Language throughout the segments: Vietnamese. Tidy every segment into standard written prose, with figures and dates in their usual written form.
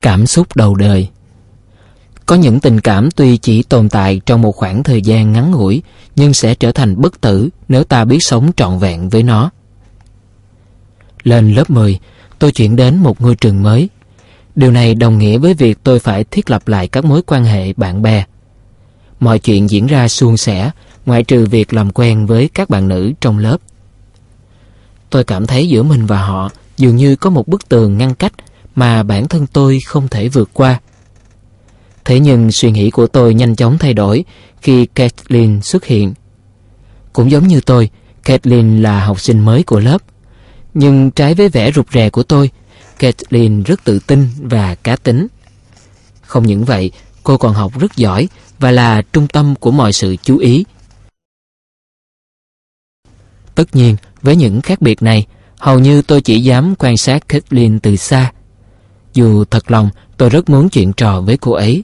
Cảm xúc đầu đời. Có những tình cảm tuy chỉ tồn tại trong một khoảng thời gian ngắn ngủi, nhưng sẽ trở thành bất tử nếu ta biết sống trọn vẹn với nó. Lên lớp 10, tôi chuyển đến một ngôi trường mới. Điều này đồng nghĩa với việc tôi phải thiết lập lại các mối quan hệ bạn bè. Mọi chuyện diễn ra suôn sẻ, ngoại trừ việc làm quen với các bạn nữ trong lớp. Tôi cảm thấy giữa mình và họ dường như có một bức tường ngăn cách mà bản thân tôi không thể vượt qua. Thế nhưng suy nghĩ của tôi nhanh chóng thay đổi khi Caitlin xuất hiện. Cũng giống như tôi, Caitlin là học sinh mới của lớp. Nhưng trái với vẻ rụt rè của tôi, Caitlin rất tự tin và cá tính. Không những vậy, cô còn học rất giỏi và là trung tâm của mọi sự chú ý. Tất nhiên, với những khác biệt này, hầu như tôi chỉ dám quan sát Caitlin từ xa. Dù thật lòng tôi rất muốn chuyện trò với cô ấy.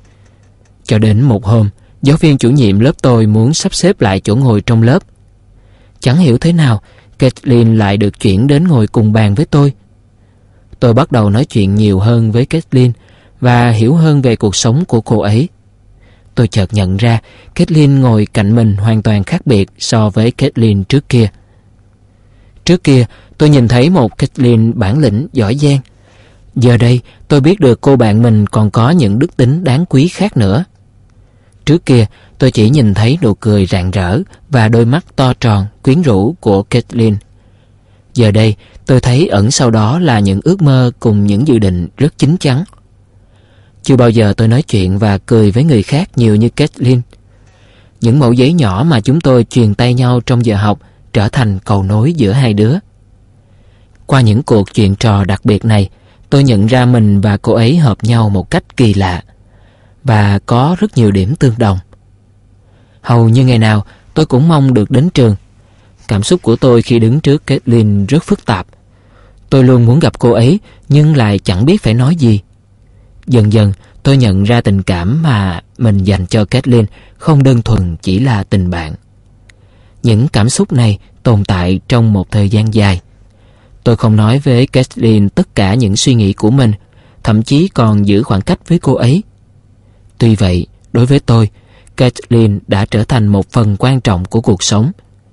Cho đến một hôm, giáo viên chủ nhiệm lớp tôi muốn sắp xếp lại chỗ ngồi trong lớp. Chẳng hiểu thế nào, Caitlin lại được chuyển đến ngồi cùng bàn với tôi. Tôi bắt đầu nói chuyện nhiều hơn với Caitlin và hiểu hơn về cuộc sống của cô ấy. Tôi chợt nhận ra Caitlin ngồi cạnh mình hoàn toàn khác biệt so với Caitlin trước kia. Trước kia, tôi nhìn thấy một Caitlin bản lĩnh giỏi giang. Giờ đây, tôi biết được cô bạn mình còn có những đức tính đáng quý khác nữa. Trước kia, tôi chỉ nhìn thấy nụ cười rạng rỡ và đôi mắt to tròn, quyến rũ của Caitlin. Giờ đây, tôi thấy ẩn sau đó là những ước mơ cùng những dự định rất chín chắn. Chưa bao giờ tôi nói chuyện và cười với người khác nhiều như Caitlin. Những mẩu giấy nhỏ mà chúng tôi truyền tay nhau trong giờ học trở thành cầu nối giữa hai đứa. Qua những cuộc chuyện trò đặc biệt này, tôi nhận ra mình và cô ấy hợp nhau một cách kỳ lạ và có rất nhiều điểm tương đồng. Hầu như ngày nào tôi cũng mong được đến trường. Cảm xúc của tôi khi đứng trước Caitlin rất phức tạp. Tôi luôn muốn gặp cô ấy nhưng lại chẳng biết phải nói gì. Dần dần tôi nhận ra tình cảm mà mình dành cho Caitlin không đơn thuần chỉ là tình bạn. Những cảm xúc này tồn tại trong một thời gian dài. Tôi không nói với Caitlin tất cả những suy nghĩ của mình, thậm chí còn giữ khoảng cách với cô ấy. Tuy vậy, đối với tôi, Caitlin đã trở thành một phần quan trọng của cuộc sống.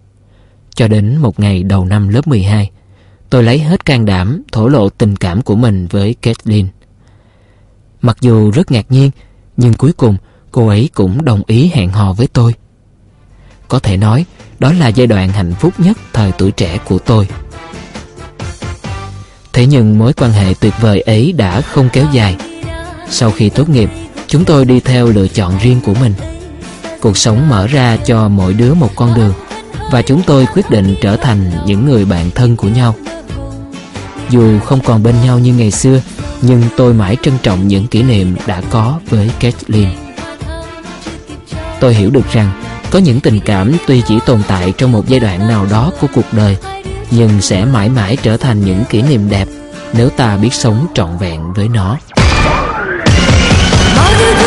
Cho đến một ngày đầu năm lớp 12, tôi lấy hết can đảm thổ lộ tình cảm của mình với Caitlin. Mặc dù rất ngạc nhiên, nhưng cuối cùng cô ấy cũng đồng ý hẹn hò với tôi. Có thể nói, đó là giai đoạn hạnh phúc nhất thời tuổi trẻ của tôi. Thế nhưng mối quan hệ tuyệt vời ấy đã không kéo dài. Sau khi tốt nghiệp, chúng tôi đi theo lựa chọn riêng của mình. Cuộc sống mở ra cho mỗi đứa một con đường, và chúng tôi quyết định trở thành những người bạn thân của nhau. Dù không còn bên nhau như ngày xưa, nhưng tôi mãi trân trọng những kỷ niệm đã có với Caitlin. Tôi hiểu được rằng có những tình cảm tuy chỉ tồn tại trong một giai đoạn nào đó của cuộc đời, nhưng sẽ mãi mãi trở thành những kỷ niệm đẹp nếu ta biết sống trọn vẹn với nó.